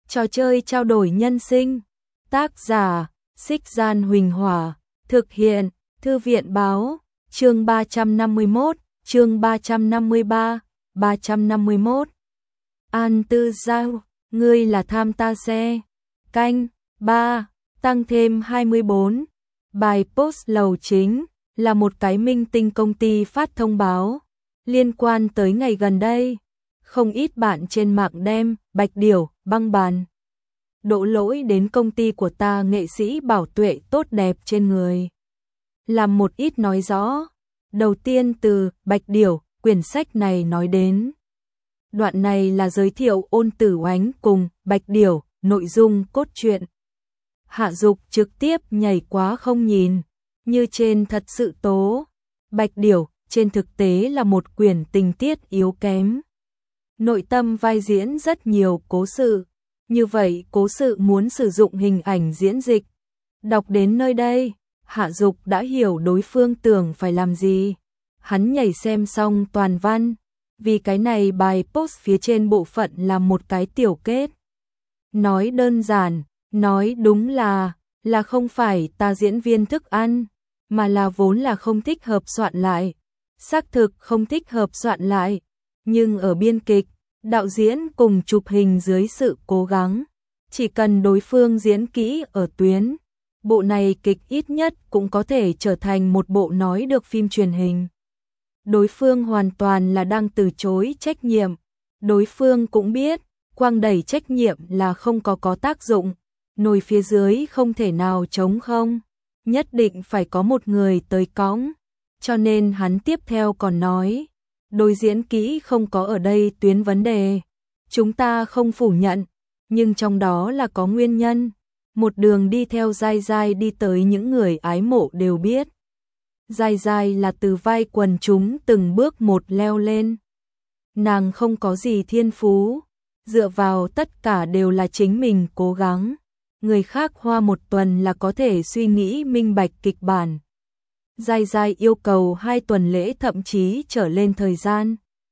Trò chơi trao đổi nhân sinh. Tác giả: Xích Gian Huỳnh Hỏa. Thực hiện: Thư viện báo. Chương 351, chương 353, 351. An Tư Giao, ngươi là tham ta xe. Canh 3, tăng thêm 24. Bài post lầu chính là một cái minh tinh công ty phát thông báo liên quan tới ngày gần đây. Không ít bạn trên mạng đem Bạch Điểu băng bàn đổ lỗi đến công ty của ta nghệ sĩ bảo tuệ tốt đẹp trên người. Làm một ít nói rõ. Đầu tiên từ Bạch Điểu, quyển sách này nói đến. Đoạn này là giới thiệu Ôn Tử Oánh cùng Bạch Điểu, nội dung cốt truyện. Hạ Dục trực tiếp nhảy quá không nhìn, như trên thật sự tố. Bạch Điểu trên thực tế là một quyển tình tiết yếu kém. Nội tâm vai diễn rất nhiều cố sự, như vậy cố sự muốn sử dụng hình ảnh diễn dịch. Đọc đến nơi đây, Hạ Dục đã hiểu đối phương tưởng phải làm gì. Hắn nhảy xem xong toàn văn, vì cái này bài post phía trên bộ phận là một cái tiểu kết. Nói đơn giản, nói đúng là không phải ta diễn viên thức ăn, mà là vốn là không thích hợp soạn lại. Xác thực không thích hợp soạn lại, nhưng ở biên kịch, đạo diễn cùng chụp hình dưới sự cố gắng, chỉ cần đối phương diễn kỹ ở tuyến, bộ này kịch ít nhất cũng có thể trở thành một bộ nói được phim truyền hình. Đối phương hoàn toàn là đang từ chối trách nhiệm. Đối phương cũng biết, quang đẩy trách nhiệm là không có tác dụng. Nồi phía dưới không thể nào trống không. Nhất định phải có một người tới cõng. Cho nên hắn tiếp theo còn nói, đối diễn kỹ không có ở đây tuyến vấn đề. Chúng ta không phủ nhận, nhưng trong đó là có nguyên nhân. Một đường đi theo Giai Giai đi tới những người ái mộ đều biết. Giai Giai là từ vai quần chúng từng bước một leo lên. Nàng không có gì thiên phú, dựa vào tất cả đều là chính mình cố gắng. Người khác hoa một tuần là có thể suy nghĩ minh bạch kịch bản. Giai Giai yêu cầu 2 tuần lễ thậm chí trở lên thời gian.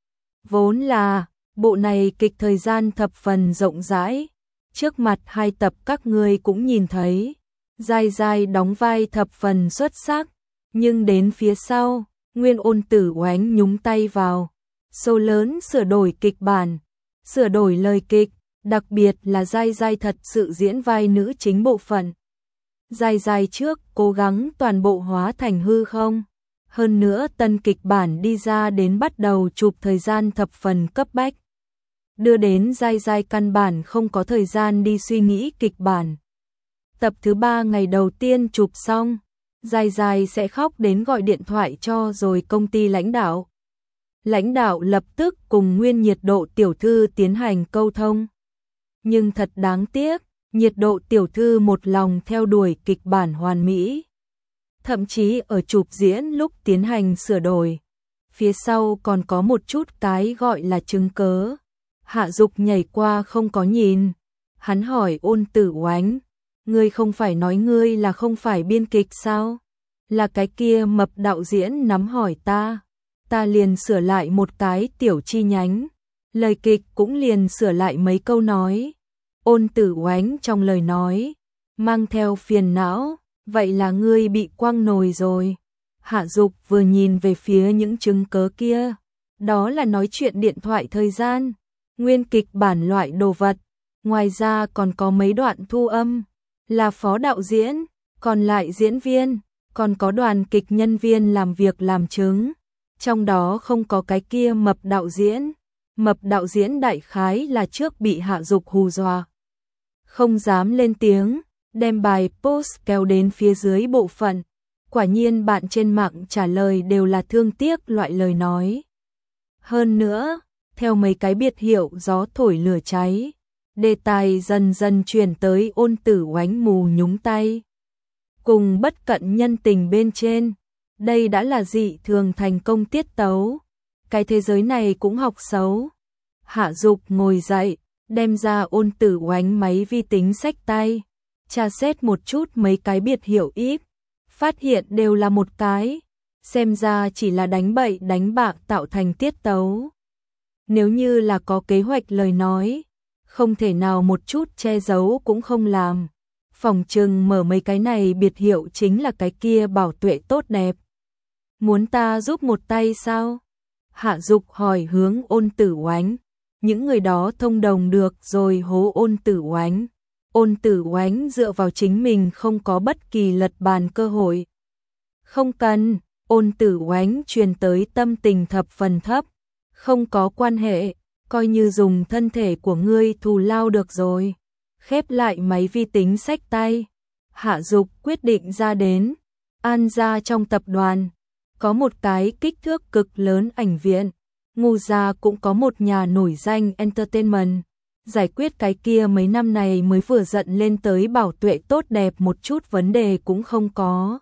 Vốn là, bộ này kịch thời gian thập phần rộng rãi. Trước mặt 2 tập các ngươi cũng nhìn thấy. Giai Giai đóng vai thập phần xuất sắc. Nhưng đến phía sau, nguyên Ôn Tử Oánh nhúng tay vào. Số lớn sửa đổi kịch bản, sửa đổi lời kịch, đặc biệt là Giai Giai thật sự diễn vai nữ chính bộ phận. Giai Giai trước cố gắng toàn bộ hóa thành hư không. Hơn nữa tân kịch bản đi ra đến bắt đầu chụp thời gian thập phần cấp bách. Đưa đến Giai Giai căn bản không có thời gian đi suy nghĩ kịch bản. Tập thứ 3 ngày đầu tiên chụp xong, Giai Giai sẽ khóc đến gọi điện thoại cho rồi công ty lãnh đạo. Lãnh đạo lập tức cùng nguyên Nhiệt Độ tiểu thư tiến hành câu thông. Nhưng thật đáng tiếc, Nhiệt Độ tiểu thư một lòng theo đuổi kịch bản hoàn mỹ. Thậm chí ở chụp diễn lúc tiến hành sửa đổi, phía sau còn có một chút cái gọi là chứng cớ. Hạ Dục nhảy qua không có nhìn. Hắn hỏi Ôn Tử Oánh, ngươi không phải nói ngươi là không phải biên kịch sao? Là cái kia mập đạo diễn nắm hỏi ta. Ta liền sửa lại một cái tiểu chi nhánh. Lời kịch cũng liền sửa lại mấy câu nói. Ôn Tử Oánh trong lời nói mang theo phiền não, vậy là ngươi bị quăng nồi rồi. Hạ Dục vừa nhìn về phía những chứng cớ kia, đó là nói chuyện điện thoại thời gian, nguyên kịch bản loại đồ vật, ngoài ra còn có mấy đoạn thu âm, là phó đạo diễn, còn lại diễn viên, còn có đoàn kịch nhân viên làm việc làm chứng, trong đó không có cái kia mập đạo diễn. Mập đạo diễn đại khái là trước bị Hạ Dục hù dọa, không dám lên tiếng, đem bài post kéo đến phía dưới bộ phận. Quả nhiên bạn trên mạng trả lời đều là thương tiếc loại lời nói. Hơn nữa, theo mấy cái biệt hiệu gió thổi lửa cháy, đề tài dần dần chuyển tới Ôn Tử Oánh mù nhúng tay. Cùng bất cận nhân tình bên trên, đây đã là dị thường thành công tiết tấu. Cái thế giới này cũng học xấu. Hạ Dục ngồi dậy, đem ra Ôn Tử Oánh máy vi tính xách tay, tra xét một chút mấy cái biệt hiệu íp, phát hiện đều là một cái, xem ra chỉ là đánh bậy đánh bạ tạo thành tiết tấu. Nếu như là có kế hoạch lời nói, không thể nào một chút che giấu cũng không làm. Phòng trừng mở mấy cái này biệt hiệu chính là cái kia bảo tuệ tốt đẹp. Muốn ta giúp một tay sao? Hạ Dục hỏi hướng Ôn Tử Oánh. Những người đó thông đồng được rồi hố Ôn Tử Oánh. Ôn Tử Oánh dựa vào chính mình không có bất kỳ lật bàn cơ hội. Không cần, Ôn Tử Oánh truyền tới tâm tình thập phần thấp. Không có quan hệ, coi như dùng thân thể của ngươi thù lao được rồi. Khép lại máy vi tính xách tay. Hạ Dục quyết định ra đến. An gia trong tập đoàn. Có một cái kích thước cực lớn ảnh viện. Ngô gia cũng có một nhà nổi danh entertainment. Giải quyết cái kia mấy năm này mới vừa giận lên tới bảo tuệ tốt đẹp một chút vấn đề cũng không có.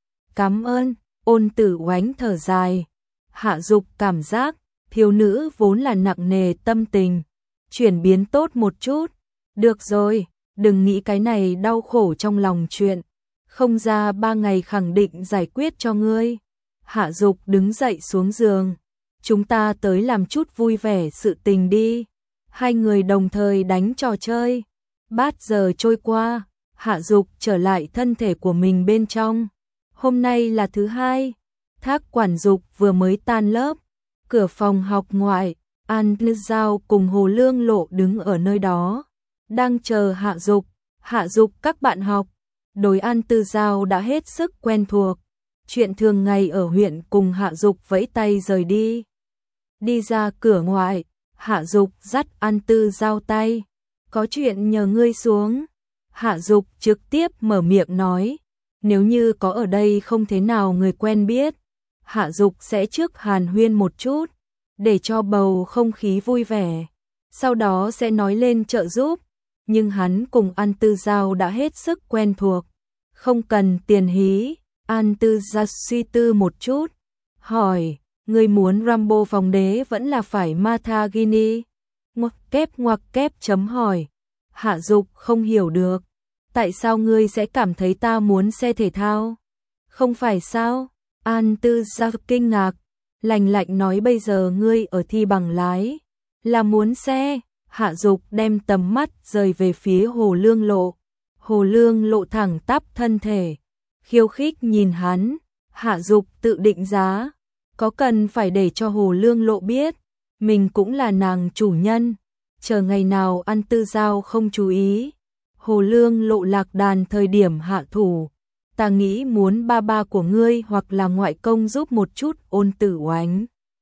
Cảm ơn, Ôn Tử Oánh thở dài. Hạ Dục cảm giác, thiếu nữ vốn là nặng nề tâm tình. Chuyển biến tốt một chút. Được rồi, đừng nghĩ cái này đau khổ trong lòng chuyện. Không ra 3 ngày khẳng định giải quyết cho ngươi. Hạ Dục đứng dậy xuống giường. Chúng ta tới làm chút vui vẻ sự tình đi. Hai người đồng thời đánh trò chơi. Bát giờ trôi qua, Hạ Dục trở lại thân thể của mình bên trong. Hôm nay là thứ hai. Thác quản dục vừa mới tan lớp. Cửa phòng học ngoại, An Tư Giao cùng Hồ Lương Lộ đứng ở nơi đó. Đang chờ Hạ Dục. Hạ Dục các bạn học. Đối An Tư Giao đã hết sức quen thuộc. Chuyện thường ngày ở huyện cùng Hạ Dục vẫy tay rời đi. Đi ra cửa ngoại, Hạ Dục dắt An Tư Giao tay. Có chuyện nhờ ngươi xuống. Hạ Dục trực tiếp mở miệng nói. Nếu như có ở đây không thế nào người quen biết. Hạ Dục sẽ trước hàn huyên một chút. Để cho bầu không khí vui vẻ. Sau đó sẽ nói lên trợ giúp. Nhưng hắn cùng An Tư Giao đã hết sức quen thuộc. Không cần tiền hí. An Tư Giao suy tư một chút. Hỏi, ngươi muốn Rambo phòng đế vẫn là phải Martha Gini? Ngoặc kép chấm hỏi. Hạ Dục không hiểu được. Tại sao ngươi sẽ cảm thấy ta muốn xe thể thao? Không phải sao? An Tư Giao kinh ngạc. Lạnh lạnh nói bây giờ ngươi ở thi bằng lái. Là muốn xe. Hạ Dục đem tầm mắt rời về phía Hồ Lương Lộ. Hồ Lương Lộ thẳng tắp thân thể. Khiêu khích nhìn hắn. Hạ Dục tự định giá. Có cần phải để cho Hồ Lương Lộ biết. Mình cũng là nàng chủ nhân. Chờ ngày nào An Tư Giao không chú ý. Hồ Lương Lộ lạc đàn thời điểm hạ thủ. Ta nghĩ muốn ba của ngươi hoặc là ngoại công giúp một chút Ôn Tử Oánh.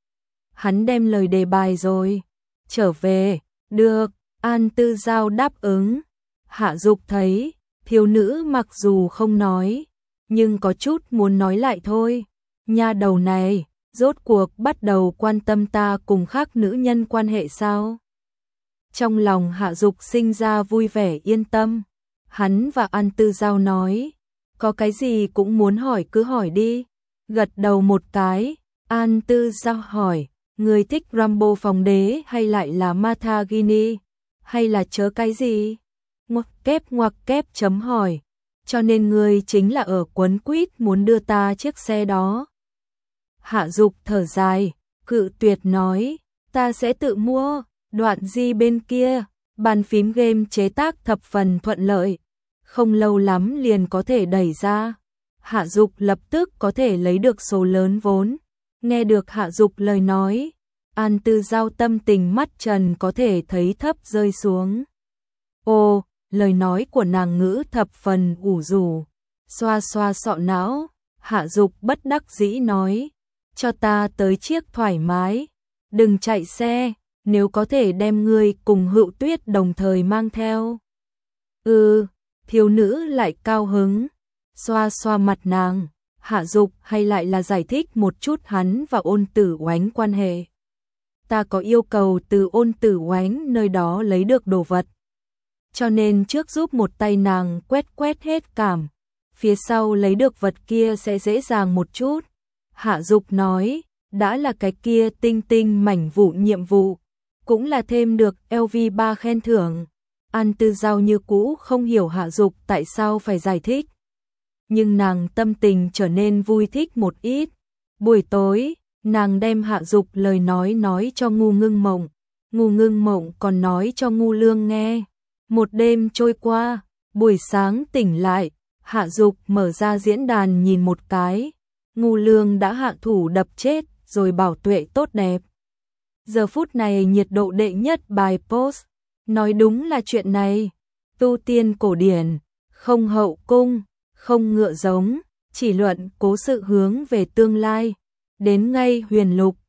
Hắn đem lời đề bài rồi. Trở về. Được. An Tư Giao đáp ứng. Hạ Dục thấy. Thiếu nữ mặc dù không nói. Nhưng có chút muốn nói lại thôi. Nha đầu này. Rốt cuộc bắt đầu quan tâm ta cùng khác nữ nhân quan hệ sao? Trong lòng Hạ Dục sinh ra vui vẻ yên tâm. Hắn và An Tư Giao nói. Có cái gì cũng muốn hỏi cứ hỏi đi. Gật đầu một cái. An Tư Giao hỏi. Người thích Rambo phòng đế hay lại là Martha Gini? Hay là chớ cái gì? Ngoặc kép chấm hỏi. Cho nên người chính là ở quấn quýt muốn đưa ta chiếc xe đó. Hạ Dục thở dài, cự tuyệt nói, ta sẽ tự mua. Đoạn Di bên kia, bàn phím game chế tác thập phần thuận lợi, không lâu lắm liền có thể đẩy ra. Hạ Dục lập tức có thể lấy được số lớn vốn. Nghe được Hạ Dục lời nói, An Tư Giao tâm tình mắt trần có thể thấy thấp rơi xuống. Ô, lời nói của nàng ngữ thập phần ủ rũ. Xoa xoa sọ não, Hạ Dục bất đắc dĩ nói, cho ta tới chiếc thoải mái, đừng chạy xe, nếu có thể đem ngươi cùng Hữu Tuyết đồng thời mang theo. Thiếu nữ lại cao hứng, xoa xoa mặt nàng. Hạ Dục hay lại là giải thích một chút hắn và Ôn Tử Oánh quan hệ. Ta có yêu cầu từ Ôn Tử Oánh nơi đó lấy được đồ vật. Cho nên trước giúp một tay nàng quét hết cảm. Phía sau lấy được vật kia sẽ dễ dàng một chút. Hạ Dục nói, đã là cái kia tinh tinh mảnh vụn nhiệm vụ. Cũng là thêm được LV3 khen thưởng. An Tư Giao như cũ không hiểu Hạ Dục tại sao phải giải thích. Nhưng nàng tâm tình trở nên vui thích một ít. Buổi tối, nàng đem Hạ Dục lời nói cho Ngu Ngưng Mộng. Ngu Ngưng Mộng còn nói cho Ngu Lương nghe. Một đêm trôi qua, buổi sáng tỉnh lại, Hạ Dục mở ra diễn đàn nhìn một cái. Ngu Lương đã hạ thủ đập chết rồi bảo tuệ tốt đẹp. Giờ phút này nhiệt độ đệ nhất bài post. Nói đúng là chuyện này. Tu tiên cổ điển, không hậu cung, không ngựa giống, chỉ luận cố sự hướng về tương lai. Đến ngay huyền lục,